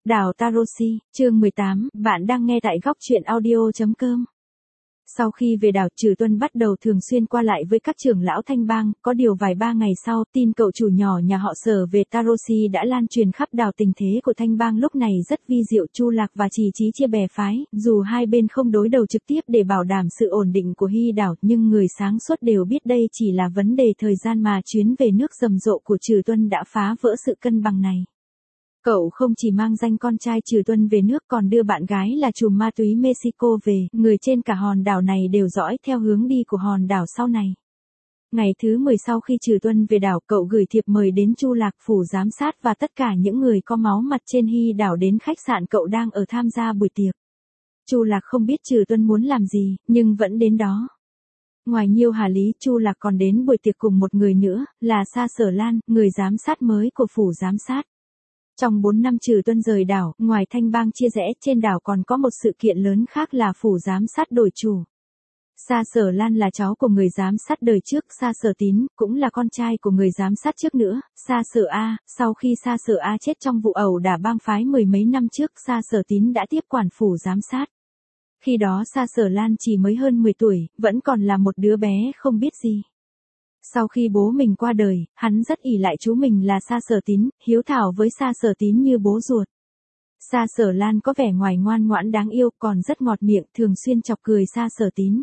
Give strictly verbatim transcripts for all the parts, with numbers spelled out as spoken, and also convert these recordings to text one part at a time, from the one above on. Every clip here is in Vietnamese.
Đảo Tarosi, chương mười tám, bạn đang nghe tại góc truyện audio chấm com. Sau khi về đảo, Trừ Tuân bắt đầu thường xuyên qua lại với các trưởng lão Thanh Bang, có điều vài ba ngày sau, tin cậu chủ nhỏ nhà họ Sở về Tarosi đã lan truyền khắp đảo. Tình thế của Thanh Bang lúc này rất vi diệu, Chu Lạc và Trì Chí chia bè phái, dù hai bên không đối đầu trực tiếp để bảo đảm sự ổn định của Hy đảo, nhưng người sáng suốt đều biết đây chỉ là vấn đề thời gian mà chuyến về nước rầm rộ của Trừ Tuân đã phá vỡ sự cân bằng này. Cậu không chỉ mang danh con trai Trừ Tuân về nước còn đưa bạn gái là trùm ma túy Mexico về, người trên cả hòn đảo này đều dõi theo hướng đi của hòn đảo sau này. Ngày thứ mười sau khi Trừ Tuân về đảo, cậu gửi thiệp mời đến Chu Lạc, phủ giám sát và tất cả những người có máu mặt trên Hy đảo đến khách sạn cậu đang ở tham gia buổi tiệc. Chu Lạc không biết Trừ Tuân muốn làm gì, nhưng vẫn đến đó. Ngoài Nhiêu Hà Lý, Chu Lạc còn đến buổi tiệc cùng một người nữa, là Sa Sở Lan, người giám sát mới của phủ giám sát. Trong bốn năm Trừ Tuân rời đảo, ngoài Thanh Bang chia rẽ, trên đảo còn có một sự kiện lớn khác là phủ giám sát đổi chủ. Sa Sở Lan là cháu của người giám sát đời trước, Sa Sở Tín, cũng là con trai của người giám sát trước nữa, Sa Sở A. Sau khi Sa Sở A chết trong vụ ẩu đả bang phái mười mấy năm trước, Sa Sở Tín đã tiếp quản phủ giám sát. Khi đó Sa Sở Lan chỉ mới hơn mười tuổi, vẫn còn là một đứa bé không biết gì. Sau khi bố mình qua đời, hắn rất ỷ lại chú mình là Sa Sở Tín, hiếu thảo với Sa Sở Tín như bố ruột. Sa Sở Lan có vẻ ngoài ngoan ngoãn đáng yêu, còn rất ngọt miệng, thường xuyên chọc cười Sa Sở Tín.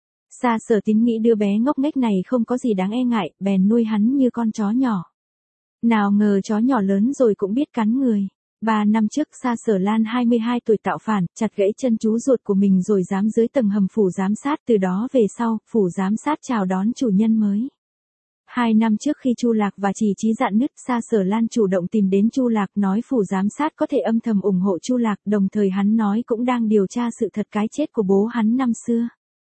Sa Sở Tín nghĩ đứa bé ngốc nghếch này không có gì đáng e ngại, bèn nuôi hắn như con chó nhỏ. Nào ngờ chó nhỏ lớn rồi cũng biết cắn người. Ba năm trước Sa Sở Lan hai mươi hai tuổi tạo phản, chặt gãy chân chú ruột của mình rồi giam dưới tầng hầm phủ giám sát. Từ đó về sau, phủ giám sát chào đón chủ nhân mới. Hai năm trước khi Chu Lạc và Trì Chí rạn nứt, Sa Sở Lan chủ động tìm đến Chu Lạc nói phủ giám sát có thể âm thầm ủng hộ Chu Lạc, đồng thời hắn nói cũng đang điều tra sự thật cái chết của bố hắn năm xưa.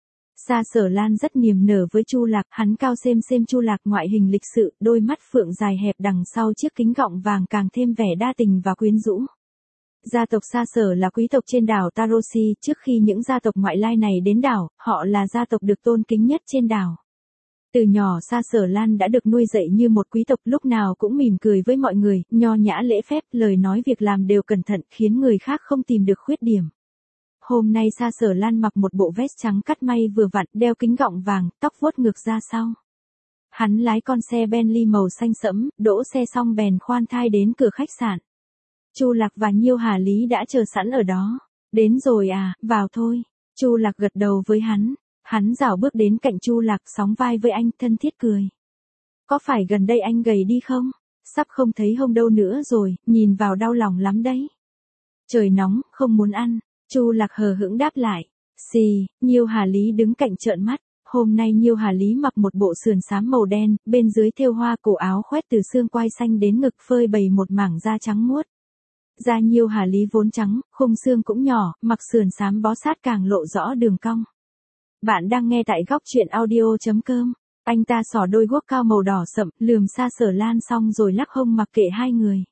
Sa Sở Lan rất niềm nở với Chu Lạc, hắn cao xêm xêm Chu Lạc, ngoại hình lịch sự, đôi mắt phượng dài hẹp đằng sau chiếc kính gọng vàng càng thêm vẻ đa tình và quyến rũ. Gia tộc Sa Sở là quý tộc trên đảo Tarosi, trước khi những gia tộc ngoại lai này đến đảo, họ là gia tộc được tôn kính nhất trên đảo. Từ nhỏ Sa Sở Lan đã được nuôi dạy như một quý tộc, lúc nào cũng mỉm cười với mọi người, nho nhã lễ phép, lời nói việc làm đều cẩn thận, khiến người khác không tìm được khuyết điểm. Hôm nay Sa Sở Lan mặc một bộ vest trắng cắt may vừa vặn, đeo kính gọng vàng, tóc vuốt ngược ra sau. Hắn lái con xe Bentley màu xanh sẫm, đỗ xe xong bèn khoan thai đến cửa khách sạn. Chu Lạc và Nhiêu Hà Lý đã chờ sẵn ở đó. Đến rồi à, vào thôi. Chu Lạc gật đầu với hắn. Hắn rảo bước đến cạnh Chu Lạc, sóng vai với anh, thân thiết cười. Có phải gần đây anh gầy đi không? Sắp không thấy hông đâu nữa rồi, nhìn vào đau lòng lắm đấy. Trời nóng, không muốn ăn. Chu Lạc hờ hững đáp lại. Xì, Nhiêu Hà Lý đứng cạnh trợn mắt. Hôm nay Nhiêu Hà Lý mặc một bộ sườn xám màu đen, bên dưới thêu hoa, cổ áo khoét từ xương quai xanh đến ngực, phơi bày một mảng da trắng muốt. Da Nhiêu Hà Lý vốn trắng, khung xương cũng nhỏ, mặc sườn xám bó sát càng lộ rõ đường cong. Bạn đang nghe tại góc truyện audio chấm com. Anh ta xỏ đôi guốc cao màu đỏ sậm, lườm Sa Sở Lan xong rồi lắc hông mặc kệ hai người.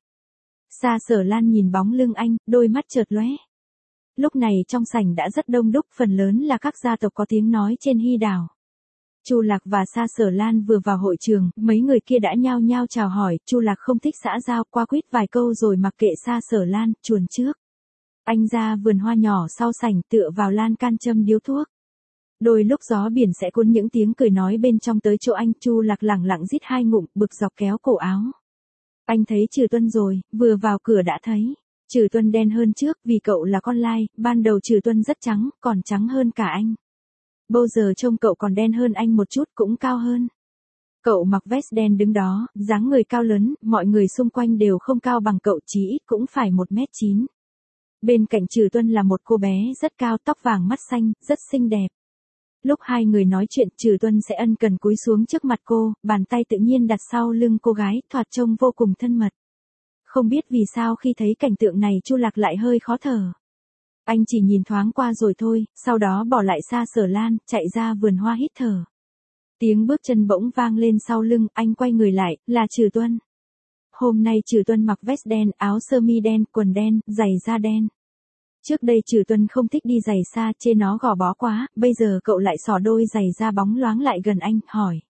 Sa Sở Lan nhìn bóng lưng anh, đôi mắt chợt lóe. Lúc này trong sảnh đã rất đông đúc, phần lớn là các gia tộc có tiếng nói trên Hy đảo. Chu Lạc và Sa Sở Lan vừa vào hội trường, mấy người kia đã nhao nhao chào hỏi, Chu Lạc không thích xã giao, qua quýt vài câu rồi mặc kệ Sa Sở Lan, chuồn trước. Anh ra vườn hoa nhỏ sau sảnh, tựa vào lan can châm điếu thuốc. Đôi lúc gió biển sẽ cuốn những tiếng cười nói bên trong tới chỗ anh. Chu Lạc lẳng lặng rít hai ngụm, bực dọc kéo cổ áo. Anh thấy Trừ Tuân rồi, vừa vào cửa đã thấy. Trừ Tuân đen hơn trước, vì cậu là con lai, ban đầu Trừ Tuân rất trắng, còn trắng hơn cả anh. Bây giờ trông cậu còn đen hơn anh một chút, cũng cao hơn. Cậu mặc vest đen đứng đó, dáng người cao lớn, mọi người xung quanh đều không cao bằng cậu, chí ít cũng phải một mét chín. Bên cạnh Trừ Tuân là một cô bé rất cao, tóc vàng mắt xanh, rất xinh đẹp. Lúc hai người nói chuyện, Trừ Tuân sẽ ân cần cúi xuống trước mặt cô, bàn tay tự nhiên đặt sau lưng cô gái, thoạt trông vô cùng thân mật. Không biết vì sao khi thấy cảnh tượng này Chu Lạc lại hơi khó thở. Anh chỉ nhìn thoáng qua rồi thôi, sau đó bỏ lại Sa Sở Lan, chạy ra vườn hoa hít thở. Tiếng bước chân bỗng vang lên sau lưng, anh quay người lại, là Trừ Tuân. Hôm nay Trừ Tuân mặc vest đen, áo sơ mi đen, quần đen, giày da đen. Trước đây Trừ Tuân không thích đi giày xa, chê nó gò bó quá, bây giờ cậu lại xỏ đôi giày da bóng loáng lại gần anh, hỏi.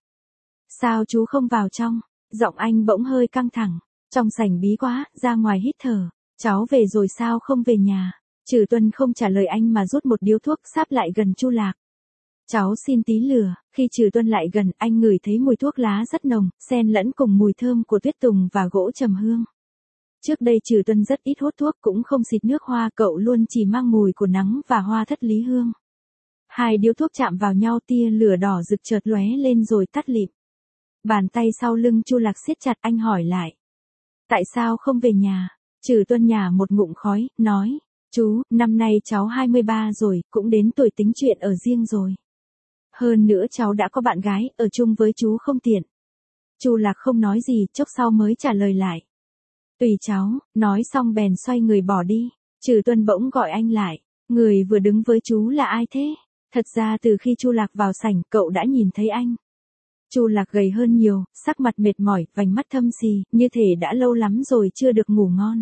Sao chú không vào trong? Giọng anh bỗng hơi căng thẳng. Trong sảnh bí quá, ra ngoài hít thở. Cháu về rồi sao không về nhà? Trừ Tuân không trả lời anh mà rút một điếu thuốc sáp lại gần Chu Lạc. Cháu xin tí lửa, khi Trừ Tuân lại gần anh ngửi thấy mùi thuốc lá rất nồng, xen lẫn cùng mùi thơm của tuyết tùng và gỗ trầm hương. Trước đây Trừ Tuân rất ít hút thuốc cũng không xịt nước hoa, cậu luôn chỉ mang mùi của nắng và hoa thất lý hương. Hai điếu thuốc chạm vào nhau, tia lửa đỏ rực chợt lóe lên rồi tắt lịm. Bàn tay sau lưng Chu Lạc siết chặt, anh hỏi lại. Tại sao không về nhà? Trừ Tuân nhả một ngụm khói, nói. Chú, năm nay cháu hai mươi ba rồi, cũng đến tuổi tính chuyện ở riêng rồi. Hơn nữa cháu đã có bạn gái, ở chung với chú không tiện. Chu Lạc không nói gì, chốc sau mới trả lời lại. Tùy cháu, nói xong bèn xoay người bỏ đi. Trừ Tuân bỗng gọi anh lại. Người vừa đứng với chú là ai thế? Thật ra từ khi Chu Lạc vào sảnh, cậu đã nhìn thấy anh. Chu Lạc gầy hơn nhiều, sắc mặt mệt mỏi, vành mắt thâm xì, như thể đã lâu lắm rồi chưa được ngủ ngon.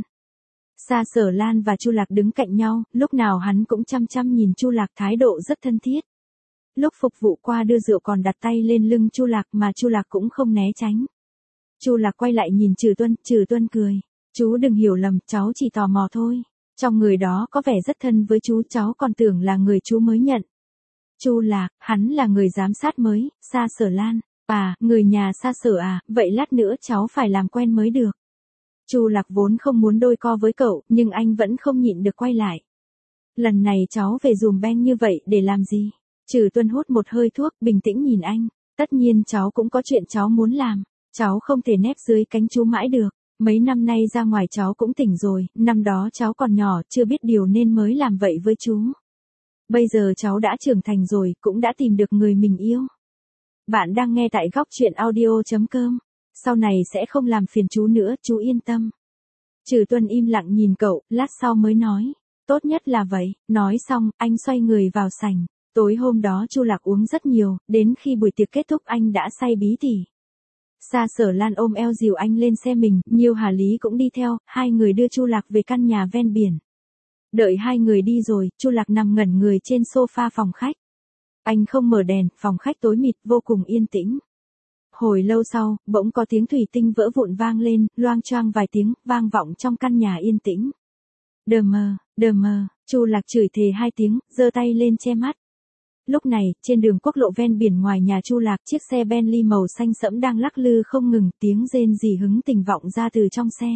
Sa Sở Lan và Chu Lạc đứng cạnh nhau, lúc nào hắn cũng chăm chăm nhìn Chu Lạc, thái độ rất thân thiết. Lúc phục vụ qua đưa rượu còn đặt tay lên lưng Chu Lạc mà Chu Lạc cũng không né tránh. Chu Lạc quay lại nhìn Trừ Tuân, Trừ Tuân cười. Chú đừng hiểu lầm, cháu chỉ tò mò thôi. Trong người đó có vẻ rất thân với chú, cháu còn tưởng là người chú mới nhận. Chu Lạc, hắn là người giám sát mới, Sa Sở Lan. À, người nhà Sa Sở à, vậy lát nữa cháu phải làm quen mới được. Chu Lạc vốn không muốn đôi co với cậu, nhưng anh vẫn không nhịn được quay lại. Lần này cháu về dùm beng như vậy để làm gì? Trừ Tuân hút một hơi thuốc, bình tĩnh nhìn anh. Tất nhiên cháu cũng có chuyện cháu muốn làm. Cháu không thể nép dưới cánh chú mãi được. Mấy năm nay ra ngoài cháu cũng tỉnh rồi, năm đó cháu còn nhỏ, chưa biết điều nên mới làm vậy với chú. Bây giờ cháu đã trưởng thành rồi, cũng đã tìm được người mình yêu. Bạn đang nghe tại góc truyện audio chấm com. Sau này sẽ không làm phiền chú nữa, chú yên tâm. Trừ Tuân im lặng nhìn cậu, lát sau mới nói. Tốt nhất là vậy. Nói xong, anh xoay người vào sảnh. Tối hôm đó Chu Lạc uống rất nhiều, đến khi buổi tiệc kết thúc anh đã say bí tỉ. Sa Sở Lan ôm eo dìu anh lên xe mình, Nhiêu Hà Lý cũng đi theo, hai người đưa Chu Lạc về căn nhà ven biển. Đợi hai người đi rồi, Chu Lạc nằm ngẩn người trên sofa phòng khách. Anh không mở đèn, phòng khách tối mịt, vô cùng yên tĩnh. Hồi lâu sau, bỗng có tiếng thủy tinh vỡ vụn vang lên, loang choang vài tiếng, vang vọng trong căn nhà yên tĩnh. Đờ mờ, đờ mờ, Chu Lạc chửi thề hai tiếng, giơ tay lên che mắt. Lúc này, trên đường quốc lộ ven biển ngoài nhà Chu Lạc, chiếc xe Bentley màu xanh sẫm đang lắc lư không ngừng, tiếng rên rỉ hứng tình vọng ra từ trong xe.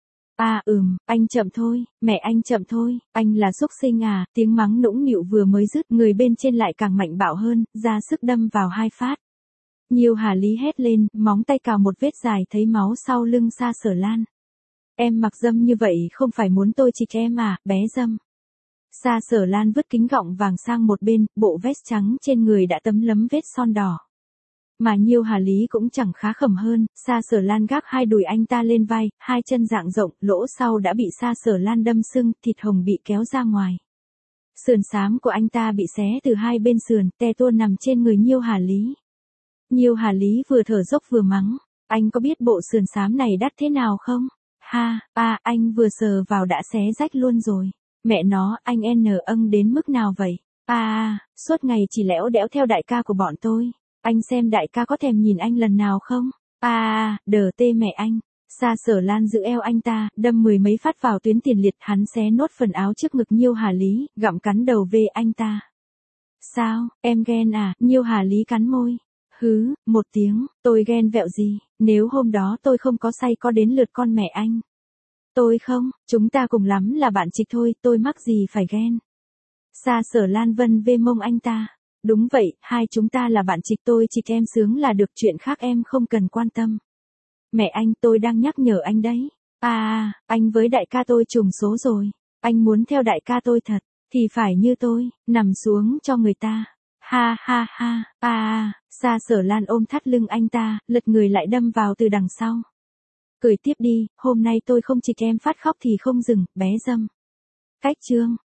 À ừm, anh chậm thôi, mẹ anh chậm thôi, anh là xúc sinh à, tiếng mắng nũng nịu vừa mới dứt, người bên trên lại càng mạnh bạo hơn, ra sức đâm vào hai phát. Nhiêu Hà Lý hét lên, móng tay cào một vết dài thấy máu sau lưng Sa Sở Lan. Em mặc dâm như vậy không phải muốn tôi chích em à, bé dâm. Sa Sở Lan vứt kính gọng vàng sang một bên, bộ vest trắng trên người đã tấm lấm vết son đỏ. Mà Nhiêu Hà Lý cũng chẳng khá khẩm hơn, Sa Sở Lan gác hai đùi anh ta lên vai, hai chân dạng rộng, lỗ sau đã bị Sa Sở Lan đâm sưng, thịt hồng bị kéo ra ngoài. Sườn xám của anh ta bị xé từ hai bên sườn, te tua nằm trên người Nhiêu Hà Lý. Nhiêu Hà Lý vừa thở dốc vừa mắng, anh có biết bộ sườn xám này đắt thế nào không? Ha, à, anh vừa sờ vào đã xé rách luôn rồi. Mẹ nó, anh n âng đến mức nào vậy? À, suốt ngày chỉ lẽo đẽo theo đại ca của bọn tôi. Anh xem đại ca có thèm nhìn anh lần nào không? À, đờ tê mẹ anh. Sa Sở Lan giữ eo anh ta, đâm mười mấy phát vào tuyến tiền liệt, hắn xé nốt phần áo trước ngực Nhiêu Hà Lý, gặm cắn đầu về anh ta. Sao, em ghen à? Nhiêu Hà Lý cắn môi. Hứ, một tiếng, tôi ghen vẹo gì, nếu hôm đó tôi không có say có đến lượt con mẹ anh. Tôi không, chúng ta cùng lắm là bạn trịch thôi, tôi mắc gì phải ghen. Sa Sở Lan vân vê mông anh ta. Đúng vậy, hai chúng ta là bạn trịch, tôi trịch em sướng là được, chuyện khác em không cần quan tâm. Mẹ anh, tôi đang nhắc nhở anh đấy. À, anh với đại ca tôi trùng số rồi. Anh muốn theo đại ca tôi thật, thì phải như tôi, nằm xuống cho người ta. Ha ha ha, à, Sa Sở Lan ôm thắt lưng anh ta, lật người lại đâm vào từ đằng sau. Cười tiếp đi, hôm nay tôi không trịch em phát khóc thì không dừng, bé dâm. Cách chương.